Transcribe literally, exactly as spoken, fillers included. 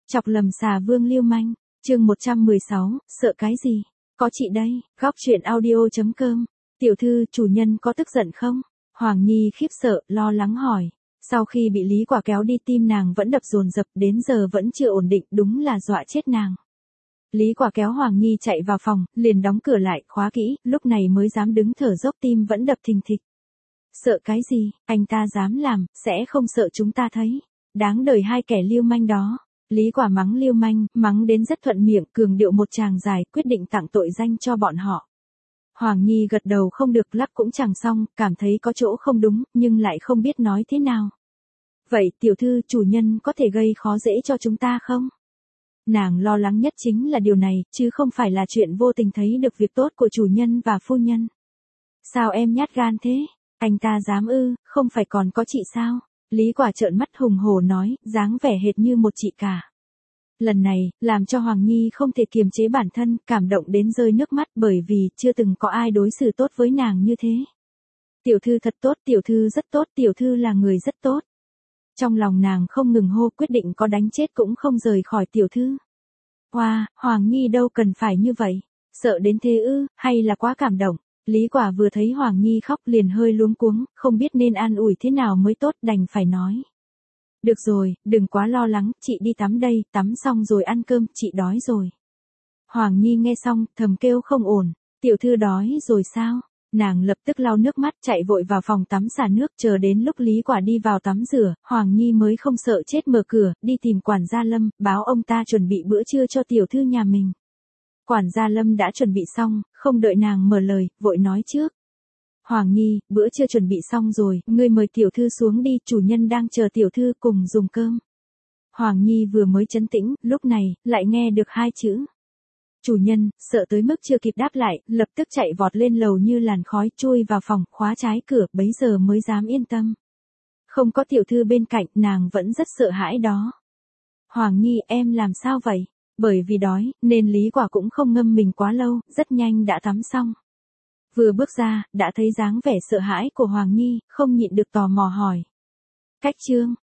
Chọc lầm xà vương lưu manh, chương một trăm mười sáu, sợ cái gì? Có chị đây, góc truyện audio chấm com. Tiểu thư, chủ nhân có tức giận không? Hoàng Nhi khiếp sợ, lo lắng hỏi. Sau khi bị Lý Quả kéo đi tim nàng vẫn đập dồn dập đến giờ vẫn chưa ổn định, đúng là dọa chết nàng. Lý Quả kéo Hoàng Nhi chạy vào phòng, liền đóng cửa lại, khóa kỹ, lúc này mới dám đứng thở dốc, tim vẫn đập thình thịch. Sợ cái gì, anh ta dám làm, sẽ không sợ chúng ta thấy. Đáng đời hai kẻ lưu manh đó. Lý Quả mắng lưu manh, mắng đến rất thuận miệng, cường điệu một tràng dài, quyết định tặng tội danh cho bọn họ. Hoàng Nhi gật đầu không được lắc cũng chẳng xong, cảm thấy có chỗ không đúng, nhưng lại không biết nói thế nào. Vậy tiểu thư, chủ nhân có thể gây khó dễ cho chúng ta không? Nàng lo lắng nhất chính là điều này, chứ không phải là chuyện vô tình thấy được việc tốt của chủ nhân và phu nhân. Sao em nhát gan thế? Anh ta dám ư, không phải còn có chị sao? Lý Quả trợn mắt hùng hổ nói, dáng vẻ hệt như một chị cả. Lần này, làm cho Hoàng Nhi không thể kiềm chế bản thân, cảm động đến rơi nước mắt bởi vì chưa từng có ai đối xử tốt với nàng như thế. Tiểu thư thật tốt, tiểu thư rất tốt, tiểu thư là người rất tốt. Trong lòng nàng không ngừng hô, quyết định có đánh chết cũng không rời khỏi tiểu thư. Hoa, wow, Hoàng Nhi đâu cần phải như vậy. Sợ đến thế ư, hay là quá cảm động. Lý Quả vừa thấy Hoàng Nhi khóc liền hơi luống cuống, không biết nên an ủi thế nào mới tốt, đành phải nói. Được rồi, đừng quá lo lắng, chị đi tắm đây, tắm xong rồi ăn cơm, chị đói rồi. Hoàng Nhi nghe xong, thầm kêu không ổn, tiểu thư đói rồi sao? Nàng lập tức lau nước mắt chạy vội vào phòng tắm xả nước, chờ đến lúc Lý Quả đi vào tắm rửa, Hoàng Nhi mới không sợ chết mở cửa, đi tìm quản gia Lâm, báo ông ta chuẩn bị bữa trưa cho tiểu thư nhà mình. Quản gia Lâm đã chuẩn bị xong, không đợi nàng mở lời, vội nói trước. Hoàng Nhi, bữa trưa chuẩn bị xong rồi, ngươi mời tiểu thư xuống đi, chủ nhân đang chờ tiểu thư cùng dùng cơm. Hoàng Nhi vừa mới trấn tĩnh, lúc này, lại nghe được hai chữ. Chủ nhân, sợ tới mức chưa kịp đáp lại, lập tức chạy vọt lên lầu như làn khói, chui vào phòng, khóa trái cửa, bấy giờ mới dám yên tâm. Không có tiểu thư bên cạnh, nàng vẫn rất sợ hãi đó. Hoàng Nhi, em làm sao vậy? Bởi vì đói, nên Lý Quả cũng không ngâm mình quá lâu, rất nhanh đã tắm xong. Vừa bước ra, đã thấy dáng vẻ sợ hãi của Hoàng Nhi, không nhịn được tò mò hỏi. Cách trương,